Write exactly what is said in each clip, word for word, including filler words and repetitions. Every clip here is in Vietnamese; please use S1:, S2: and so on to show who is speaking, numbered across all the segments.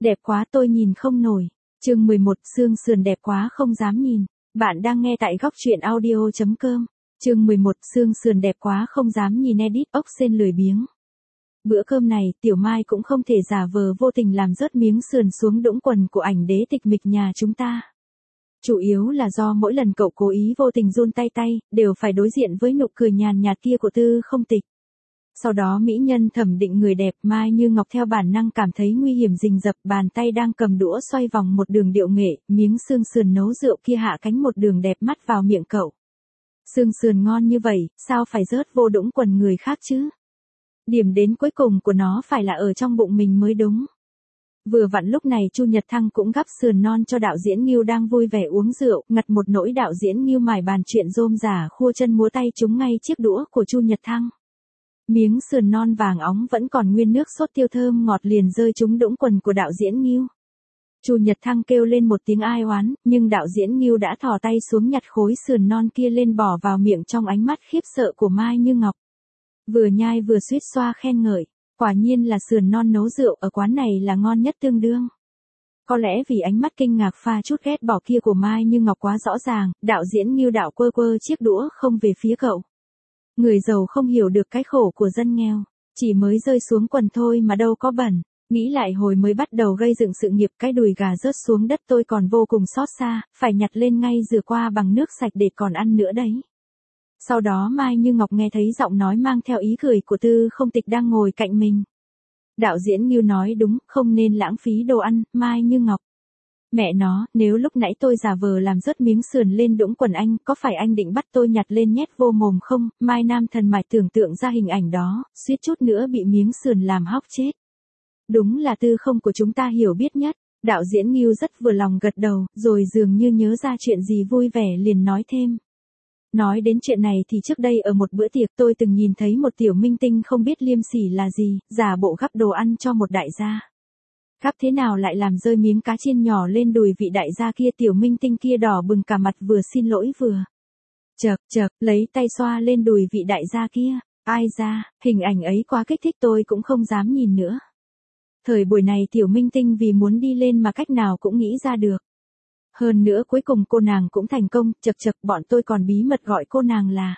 S1: Đẹp quá tôi nhìn không nổi. Chương mười một, xương sườn đẹp quá không dám nhìn. Bạn đang nghe tại góc truyện audio chấm com. Chương mười một, xương sườn đẹp quá không dám nhìn edit ốc sên lười biếng. Bữa cơm này, Tiểu Mai cũng không thể giả vờ vô tình làm rớt miếng sườn xuống đũng quần của ảnh đế tịch mịch nhà chúng ta. Chủ yếu là do mỗi lần cậu cố ý vô tình run tay tay, đều phải đối diện với nụ cười nhàn nhạt kia của Tư Không Tịch. Sau đó mỹ nhân thẩm định người đẹp Mai Như Ngọc theo bản năng cảm thấy nguy hiểm rình rập, bàn tay đang cầm đũa xoay vòng một đường điệu nghệ, miếng xương sườn nấu rượu kia hạ cánh một đường đẹp mắt vào miệng cậu. Xương sườn ngon như vậy, sao phải rớt vô đũng quần người khác chứ? Điểm đến cuối cùng của nó phải là ở trong bụng mình mới đúng. Vừa vặn lúc này Chu Nhật Thăng cũng gắp sườn non cho đạo diễn Ngưu đang vui vẻ uống rượu, ngặt một nỗi đạo diễn Ngưu mải bàn chuyện rôm rả khua chân múa tay trúng ngay chiếc đũa của Chu Nhật Thăng. Miếng sườn non vàng óng vẫn còn nguyên nước sốt tiêu thơm ngọt liền rơi trúng đũng quần của đạo diễn Ngưu. Chu Nhật Thăng kêu lên một tiếng ai oán, nhưng đạo diễn Ngưu đã thò tay xuống nhặt khối sườn non kia lên bỏ vào miệng trong ánh mắt khiếp sợ của Mai Như Ngọc. Vừa nhai vừa suýt xoa khen ngợi, quả nhiên là sườn non nấu rượu ở quán này là ngon nhất tương đương. Có lẽ vì ánh mắt kinh ngạc pha chút ghét bỏ kia của Mai Như Ngọc quá rõ ràng, đạo diễn Ngưu đạo quơ quơ chiếc đũa không về phía cậu. Người giàu không hiểu được cái khổ của dân nghèo, chỉ mới rơi xuống quần thôi mà đâu có bẩn. Nghĩ lại hồi mới bắt đầu gây dựng sự nghiệp cái đùi gà rớt xuống đất tôi còn vô cùng xót xa, phải nhặt lên ngay rửa qua bằng nước sạch để còn ăn nữa đấy. Sau đó Mai Như Ngọc nghe thấy giọng nói mang theo ý cười của Tư Không Tịch đang ngồi cạnh mình. Đạo diễn Ngưu nói đúng, không nên lãng phí đồ ăn, Mai Như Ngọc. Mẹ nó, nếu lúc nãy tôi giả vờ làm rớt miếng sườn lên đũng quần anh, có phải anh định bắt tôi nhặt lên nhét vô mồm không? Mai Nam Thần mải tưởng tượng ra hình ảnh đó, suýt chút nữa bị miếng sườn làm hóc chết. Đúng là Tư Không của chúng ta hiểu biết nhất. Đạo diễn Ngưu rất vừa lòng gật đầu, rồi dường như nhớ ra chuyện gì vui vẻ liền nói thêm. Nói đến chuyện này thì trước đây ở một bữa tiệc tôi từng nhìn thấy một tiểu minh tinh không biết liêm sỉ là gì, giả bộ gắp đồ ăn cho một đại gia. Gắp thế nào lại làm rơi miếng cá chiên nhỏ lên đùi vị đại gia kia, tiểu minh tinh kia đỏ bừng cả mặt vừa xin lỗi vừa. Chậc chậc, lấy tay xoa lên đùi vị đại gia kia, ai ra, hình ảnh ấy quá kích thích tôi cũng không dám nhìn nữa. Thời buổi này tiểu minh tinh vì muốn đi lên mà cách nào cũng nghĩ ra được. Hơn nữa cuối cùng cô nàng cũng thành công, chậc chậc bọn tôi còn bí mật gọi cô nàng là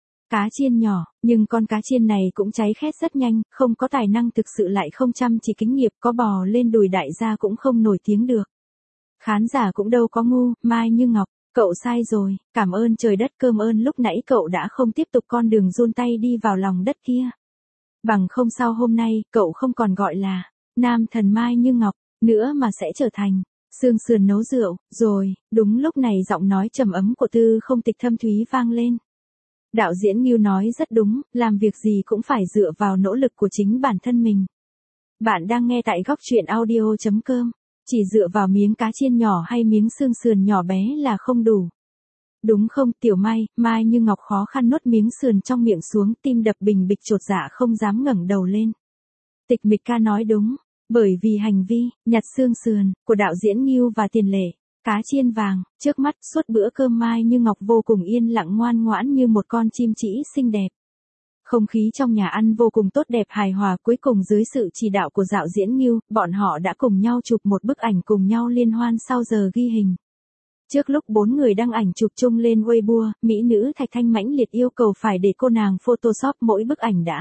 S1: cá chiên nhỏ, nhưng con cá chiên này cũng cháy khét rất nhanh, không có tài năng thực sự lại không chăm chỉ kính nghiệp, có bò lên đùi đại gia cũng không nổi tiếng được. Khán giả cũng đâu có ngu, Mai Như Ngọc, cậu sai rồi, cảm ơn trời đất cơm ơn lúc nãy cậu đã không tiếp tục con đường run tay đi vào lòng đất kia. Bằng không sao hôm nay, cậu không còn gọi là Nam Thần Mai Như Ngọc nữa mà sẽ trở thành xương sườn nấu rượu, rồi, đúng lúc này giọng nói trầm ấm của Tư Không Tịch thâm thúy vang lên. Đạo diễn Ngưu nói rất đúng, làm việc gì cũng phải dựa vào nỗ lực của chính bản thân mình. Bạn đang nghe tại góc truyện audio chấm com, chỉ dựa vào miếng cá chiên nhỏ hay miếng xương sườn nhỏ bé là không đủ. Đúng không, Tiểu Mai? Mai Như Ngọc khó khăn nuốt miếng sườn trong miệng xuống, tim đập bình bịch chột dạ không dám ngẩng đầu lên. Tịch Mịch ca nói đúng. Bởi vì hành vi, nhặt xương sườn, của đạo diễn Ngưu và tiền lệ, cá chiên vàng, trước mắt suốt bữa cơm Mai Như Ngọc vô cùng yên lặng ngoan ngoãn như một con chim trĩ xinh đẹp. Không khí trong nhà ăn vô cùng tốt đẹp hài hòa, cuối cùng dưới sự chỉ đạo của đạo diễn Ngưu, bọn họ đã cùng nhau chụp một bức ảnh cùng nhau liên hoan sau giờ ghi hình. Trước lúc bốn người đăng ảnh chụp chung lên Weibo, mỹ nữ Thạch Thanh mãnh liệt yêu cầu phải để cô nàng Photoshop mỗi bức ảnh đã.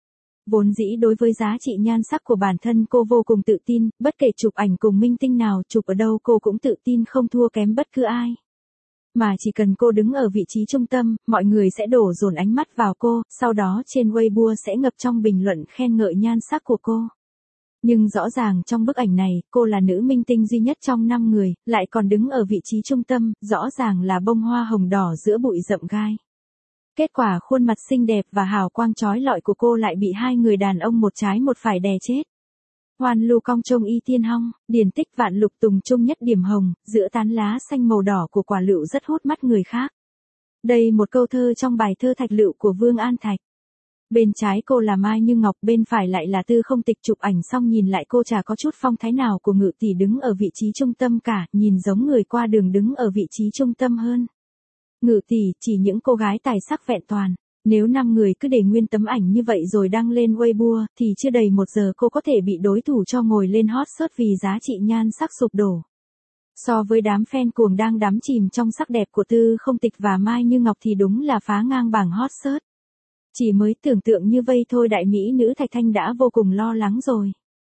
S1: Vốn dĩ đối với giá trị nhan sắc của bản thân cô vô cùng tự tin, bất kể chụp ảnh cùng minh tinh nào chụp ở đâu cô cũng tự tin không thua kém bất cứ ai. Mà chỉ cần cô đứng ở vị trí trung tâm, mọi người sẽ đổ dồn ánh mắt vào cô, sau đó trên Weibo sẽ ngập trong bình luận khen ngợi nhan sắc của cô. Nhưng rõ ràng trong bức ảnh này, cô là nữ minh tinh duy nhất trong năm người, lại còn đứng ở vị trí trung tâm, rõ ràng là bông hoa hồng đỏ giữa bụi rậm gai. Kết quả khuôn mặt xinh đẹp và hào quang chói lọi của cô lại bị hai người đàn ông một trái một phải đè chết. Hoan lưu cong trông y tiên hong, điển tích vạn lục tùng trung nhất điểm hồng, giữa tán lá xanh màu đỏ của quả lựu rất hút mắt người khác. Đây một câu thơ trong bài thơ Thạch Lựu của Vương An Thạch. Bên trái cô là Mai Như Ngọc, bên phải lại là Tư Không Tịch, chụp ảnh xong nhìn lại cô chả có chút phong thái nào của Ngự tỷ đứng ở vị trí trung tâm cả, nhìn giống người qua đường đứng ở vị trí trung tâm hơn. Ngự tỷ chỉ những cô gái tài sắc vẹn toàn. Nếu năm người cứ để nguyên tấm ảnh như vậy rồi đăng lên Weibo, thì chưa đầy một giờ cô có thể bị đối thủ cho ngồi lên hot search vì giá trị nhan sắc sụp đổ. So với đám fan cuồng đang đắm chìm trong sắc đẹp của Tư Không Tịch và Mai Như Ngọc thì đúng là phá ngang bảng hot search. Chỉ mới tưởng tượng như vây thôi đại mỹ nữ Thạch Thanh đã vô cùng lo lắng rồi.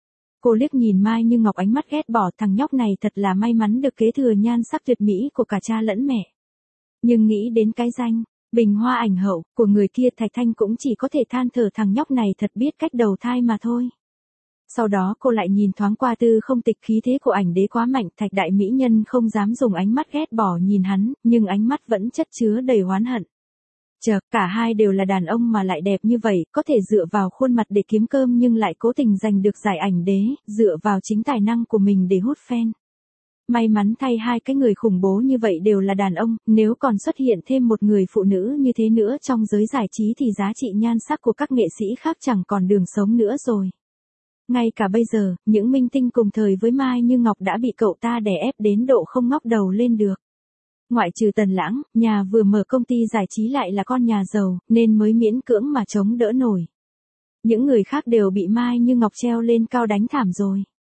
S1: Cô liếc nhìn Mai Như Ngọc ánh mắt ghét bỏ, thằng nhóc này thật là may mắn được kế thừa nhan sắc tuyệt mỹ của cả cha lẫn mẹ. Nhưng nghĩ đến cái danh bình hoa ảnh hậu của người kia, Thạch Thanh cũng chỉ có thể than thở thằng nhóc này thật biết cách đầu thai mà thôi. Sau đó cô lại nhìn thoáng qua Tư Không Tịch, khí thế của ảnh đế quá mạnh, Thạch đại mỹ nhân không dám dùng ánh mắt ghét bỏ nhìn hắn, nhưng ánh mắt vẫn chất chứa đầy oán hận. Chợt, cả hai đều là đàn ông mà lại đẹp như vậy, có thể dựa vào khuôn mặt để kiếm cơm nhưng lại cố tình giành được giải ảnh đế, dựa vào chính tài năng của mình để hút fan. May mắn thay hai cái người khủng bố như vậy đều là đàn ông, nếu còn xuất hiện thêm một người phụ nữ như thế nữa trong giới giải trí thì giá trị nhan sắc của các nghệ sĩ khác chẳng còn đường sống nữa rồi. Ngay cả bây giờ, những minh tinh cùng thời với Mai Như Ngọc đã bị cậu ta đè ép đến độ không ngóc đầu lên được. Ngoại trừ Tần Lãng, nhà vừa mở công ty giải trí lại là con nhà giàu, nên mới miễn cưỡng mà chống đỡ nổi. Những người khác đều bị Mai Như Ngọc treo lên cao đánh thảm rồi.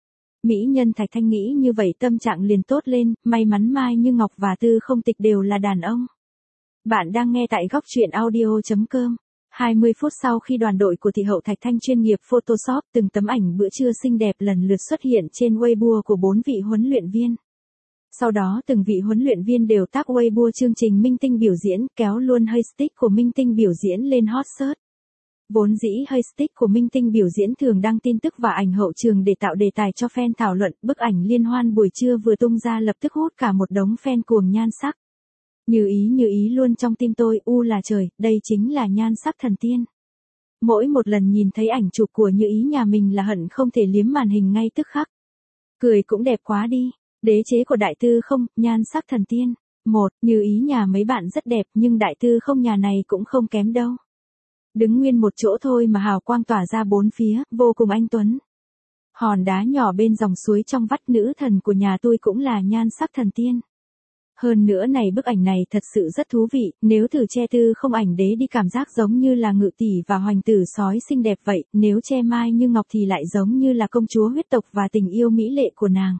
S1: Mỹ nhân Thạch Thanh nghĩ như vậy tâm trạng liền tốt lên, may mắn Mai Như Ngọc và Tư Không Tịch đều là đàn ông. Bạn đang nghe tại góc truyện audio chấm com. hai mươi phút sau khi đoàn đội của thị hậu Thạch Thanh chuyên nghiệp Photoshop từng tấm ảnh bữa trưa xinh đẹp lần lượt xuất hiện trên Weibo của bốn vị huấn luyện viên. Sau đó từng vị huấn luyện viên đều tác Weibo chương trình minh tinh biểu diễn, kéo luôn hashtag của minh tinh biểu diễn lên hot search. Vốn dĩ hashtag của minh tinh biểu diễn thường đăng tin tức và ảnh hậu trường để tạo đề tài cho fan thảo luận, bức ảnh liên hoan buổi trưa vừa tung ra lập tức hút cả một đống fan cuồng nhan sắc. Như ý như ý luôn trong tim tôi, u là trời, đây chính là nhan sắc thần tiên. Mỗi một lần nhìn thấy ảnh chụp của Như Ý nhà mình là hận không thể liếm màn hình ngay tức khắc. Cười cũng đẹp quá đi. Đế chế của Đại Tư Không, nhan sắc thần tiên. Một, Như Ý nhà mấy bạn rất đẹp nhưng Đại Tư Không nhà này cũng không kém đâu. Đứng nguyên một chỗ thôi mà hào quang tỏa ra bốn phía, vô cùng anh tuấn. Hòn đá nhỏ bên dòng suối trong vắt, nữ thần của nhà tôi cũng là nhan sắc thần tiên. Hơn nữa này, bức ảnh này thật sự rất thú vị, nếu thử che Tư Không ảnh đế đi cảm giác giống như là ngự tỷ và hoành tử sói xinh đẹp vậy, nếu che Mai Như Ngọc thì lại giống như là công chúa huyết tộc và tình yêu mỹ lệ của nàng.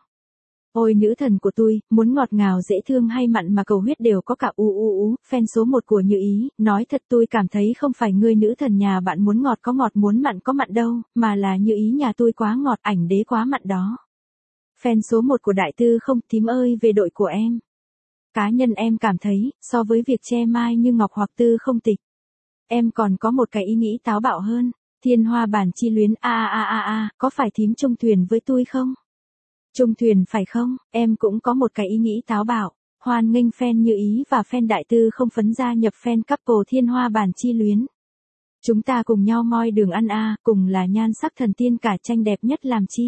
S1: Ôi nữ thần của tôi, muốn ngọt ngào dễ thương hay mặn mà cầu huyết đều có cả. U u u, fan số một của Như Ý, nói thật tôi cảm thấy không phải ngươi nữ thần nhà bạn muốn ngọt có ngọt, muốn mặn có mặn đâu, mà là Như Ý nhà tôi quá ngọt, ảnh đế quá mặn đó. Fan số một của Đại Tư Không, thím ơi về đội của em. Cá nhân em cảm thấy, so với việc che Mai Như Ngọc hoặc Tư Không Tịch, em còn có một cái ý nghĩ táo bạo hơn. Thiên Hoa Bản Chi Luyến, a a a a, có phải thím chung thuyền với tôi không? Chung thuyền phải không? Em cũng có một cái ý nghĩ táo bạo. Hoan nghênh fan Như Ý và fan Đại Tư Không phấn gia nhập fan couple Thiên Hoa Bản Chi Luyến. Chúng ta cùng nhau moi đường ăn a, cùng là nhan sắc thần tiên cả tranh đẹp nhất làm chi.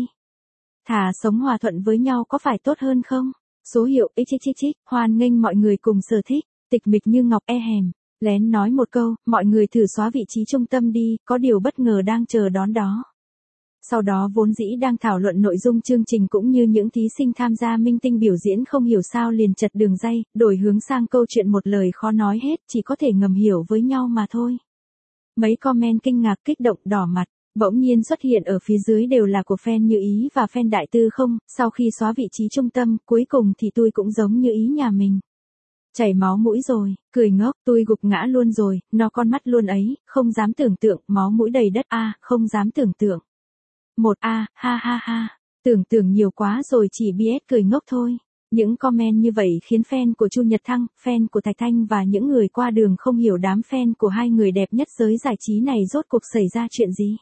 S1: Thà sống hòa thuận với nhau có phải tốt hơn không? Số hiệu xích xích xích, hoan nghênh mọi người cùng sở thích, tịch mịch như ngọc e hèm. Lén nói một câu, mọi người thử xóa vị trí trung tâm đi, có điều bất ngờ đang chờ đón đó. Sau đó vốn dĩ đang thảo luận nội dung chương trình cũng như những thí sinh tham gia minh tinh biểu diễn không hiểu sao liền chật đường ray, đổi hướng sang câu chuyện một lời khó nói hết, chỉ có thể ngầm hiểu với nhau mà thôi. Mấy comment kinh ngạc kích động đỏ mặt, bỗng nhiên xuất hiện ở phía dưới đều là của fan Như Ý và fan Đại Tư Không, sau khi xóa vị trí trung tâm, cuối cùng thì tôi cũng giống Như Ý nhà mình. Chảy máu mũi rồi, cười ngốc, tôi gục ngã luôn rồi, nó con mắt luôn ấy, không dám tưởng tượng, máu mũi đầy đất a, à, không dám tưởng tượng. Một a, à, ha ha ha, tưởng tượng nhiều quá rồi, chỉ bê ét cười ngốc thôi. Những comment như vậy khiến fan của Chu Nhật Thăng, fan của Thạch Thanh và những người qua đường không hiểu đám fan của hai người đẹp nhất giới giải trí này rốt cuộc xảy ra chuyện gì.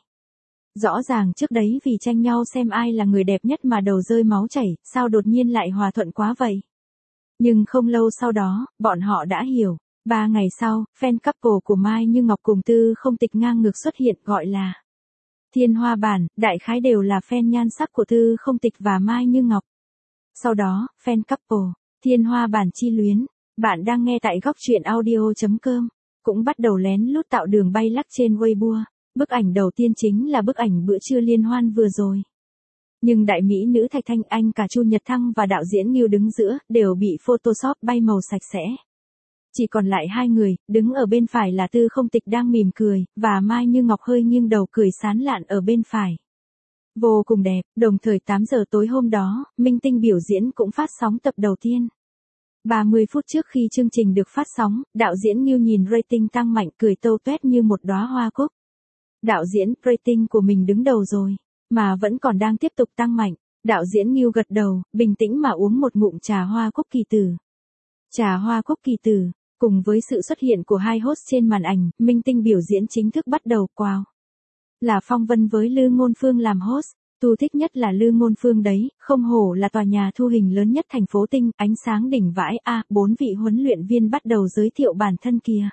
S1: Rõ ràng trước đấy vì tranh nhau xem ai là người đẹp nhất mà đầu rơi máu chảy, sao đột nhiên lại hòa thuận quá vậy. Nhưng không lâu sau đó, bọn họ đã hiểu. Ba ngày sau, fan couple của Mai Như Ngọc cùng Tư Không Tịch ngang ngược xuất hiện, gọi là Thiên Hoa Bản, đại khái đều là fan nhan sắc của Tư Không Tịch và Mai Như Ngọc. Sau đó, fan couple, Thiên Hoa Bản Chi Luyến, bạn đang nghe tại góc truyện audio chấm com, cũng bắt đầu lén lút tạo đường bay lắc trên Weibo. Bức ảnh đầu tiên chính là bức ảnh bữa trưa liên hoan vừa rồi. Nhưng đại mỹ nữ Thạch Thanh, anh cả Chu Nhật Thăng và đạo diễn Ngưu đứng giữa, đều bị Photoshop bay màu sạch sẽ. Chỉ còn lại hai người, đứng ở bên phải là Tư Không Tịch đang mỉm cười, và Mai Như Ngọc hơi nghiêng đầu cười sán lạn ở bên phải. Vô cùng đẹp, đồng thời tám giờ tối hôm đó, Minh Tinh biểu diễn cũng phát sóng tập đầu tiên. ba mươi phút trước khi chương trình được phát sóng, đạo diễn Ngưu nhìn rating tăng mạnh cười tâu tuét như một đóa hoa cúc. Đạo diễn, rating của mình đứng đầu rồi, mà vẫn còn đang tiếp tục tăng mạnh. Đạo diễn Ngưu gật đầu, bình tĩnh mà uống một ngụm trà hoa cúc kỳ tử. Trà hoa cúc kỳ tử, cùng với sự xuất hiện của hai host trên màn ảnh, Minh Tinh biểu diễn chính thức bắt đầu. Wow! Là Phong Vân với Lư Ngôn Phương làm host. Tu thích nhất là Lư Ngôn Phương đấy, không hổ là tòa nhà thu hình lớn nhất thành phố Tinh, ánh sáng đỉnh vãi a, à, bốn vị huấn luyện viên bắt đầu giới thiệu bản thân kìa.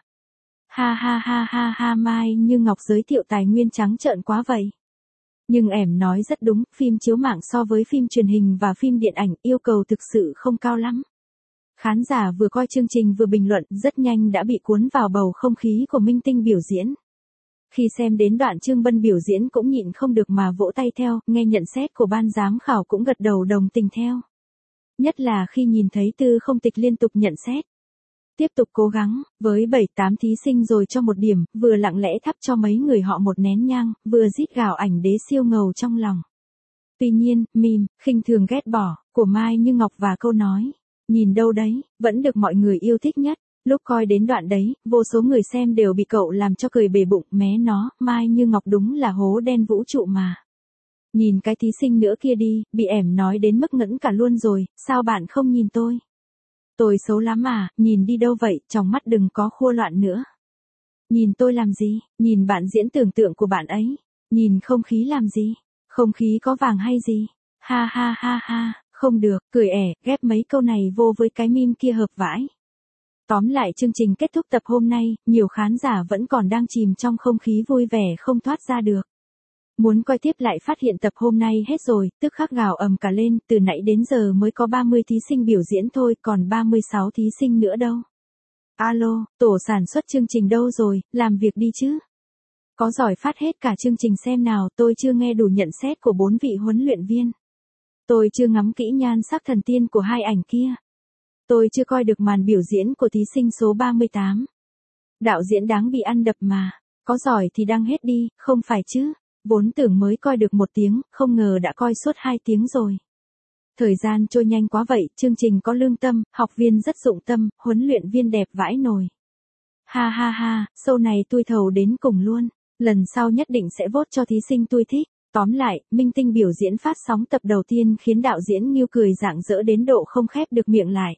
S1: Ha ha ha ha ha, Mai Như Ngọc giới thiệu tài nguyên trắng trợn quá vậy. Nhưng em nói rất đúng, phim chiếu mạng so với phim truyền hình và phim điện ảnh yêu cầu thực sự không cao lắm. Khán giả vừa coi chương trình vừa bình luận, rất nhanh đã bị cuốn vào bầu không khí của Minh Tinh biểu diễn. Khi xem đến đoạn Trương Bân biểu diễn cũng nhịn không được mà vỗ tay theo, nghe nhận xét của ban giám khảo cũng gật đầu đồng tình theo. Nhất là khi nhìn thấy Tư Không Tịch liên tục nhận xét. Tiếp tục cố gắng, với bảy tám thí sinh rồi cho một điểm, vừa lặng lẽ thắp cho mấy người họ một nén nhang, vừa rít gào ảnh đế siêu ngầu trong lòng. Tuy nhiên, meme, khinh thường ghét bỏ, của Mai Như Ngọc và câu nói, nhìn đâu đấy, vẫn được mọi người yêu thích nhất. Lúc coi đến đoạn đấy, vô số người xem đều bị cậu làm cho cười bể bụng, mé nó, Mai Như Ngọc đúng là hố đen vũ trụ mà. Nhìn cái thí sinh nữa kia đi, bị ẻm nói đến mức ngẫn cả luôn rồi, sao bạn không nhìn tôi? Tôi xấu lắm à, nhìn đi đâu vậy, trong mắt đừng có khua loạn nữa. Nhìn tôi làm gì, nhìn bạn diễn tưởng tượng của bạn ấy, nhìn không khí làm gì, không khí có vàng hay gì, ha ha ha ha, không được, cười ẻ, ghép mấy câu này vô với cái meme kia hợp vãi. Tóm lại chương trình kết thúc tập hôm nay, nhiều khán giả vẫn còn đang chìm trong không khí vui vẻ không thoát ra được. Muốn coi tiếp lại phát hiện tập hôm nay hết rồi, tức khắc gào ầm cả lên, từ nãy đến giờ mới có ba mươi thí sinh biểu diễn thôi, còn ba mươi sáu thí sinh nữa đâu. Alo, tổ sản xuất chương trình đâu rồi, làm việc đi chứ. Có giỏi phát hết cả chương trình xem nào, tôi chưa nghe đủ nhận xét của bốn vị huấn luyện viên. Tôi chưa ngắm kỹ nhan sắc thần tiên của hai ảnh kia. Tôi chưa coi được màn biểu diễn của thí sinh số ba mươi tám. Đạo diễn đáng bị ăn đập mà. Có giỏi thì đăng hết đi, không phải chứ. Vốn tưởng mới coi được một tiếng, không ngờ đã coi suốt hai tiếng rồi. Thời gian trôi nhanh quá vậy, chương trình có lương tâm, học viên rất dụng tâm, huấn luyện viên đẹp vãi nồi. Ha ha ha, show này tôi thầu đến cùng luôn. Lần sau nhất định sẽ vote cho thí sinh tôi thích. Tóm lại, Minh Tinh biểu diễn phát sóng tập đầu tiên khiến đạo diễn Ngưu cười rạng rỡ đến độ không khép được miệng lại.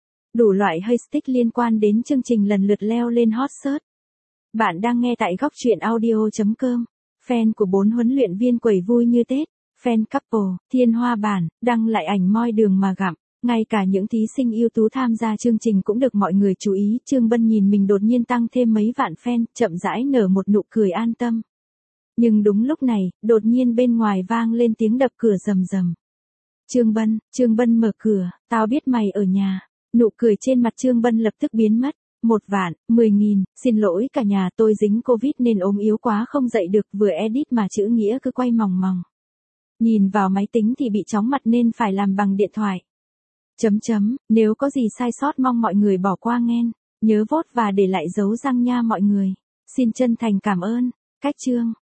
S1: Đủ loại hashtag liên quan đến chương trình lần lượt leo lên hot search. Bạn đang nghe tại góc truyện audio chấm com. Fan của bốn huấn luyện viên quẩy vui như Tết. Fan couple, Thiên Hoa Bản, đăng lại ảnh moi đường mà gặm. Ngay cả những thí sinh ưu tú tham gia chương trình cũng được mọi người chú ý. Trương Bân nhìn mình đột nhiên tăng thêm mấy vạn fan, chậm rãi nở một nụ cười an tâm. Nhưng đúng lúc này, đột nhiên bên ngoài vang lên tiếng đập cửa rầm rầm. Trương Bân, Trương Bân mở cửa, tao biết mày ở nhà. Nụ cười trên mặt Trương Bân lập tức biến mất. Một vạn, mười nghìn, xin lỗi cả nhà, tôi dính Covid nên ốm yếu quá không dậy được, vừa edit mà chữ nghĩa cứ quay mòng mòng. Nhìn vào máy tính thì bị chóng mặt nên phải làm bằng điện thoại. Chấm chấm, nếu có gì sai sót mong mọi người bỏ qua nghen. Nhớ vote và để lại dấu răng nha mọi người. Xin chân thành cảm ơn. Cách chương.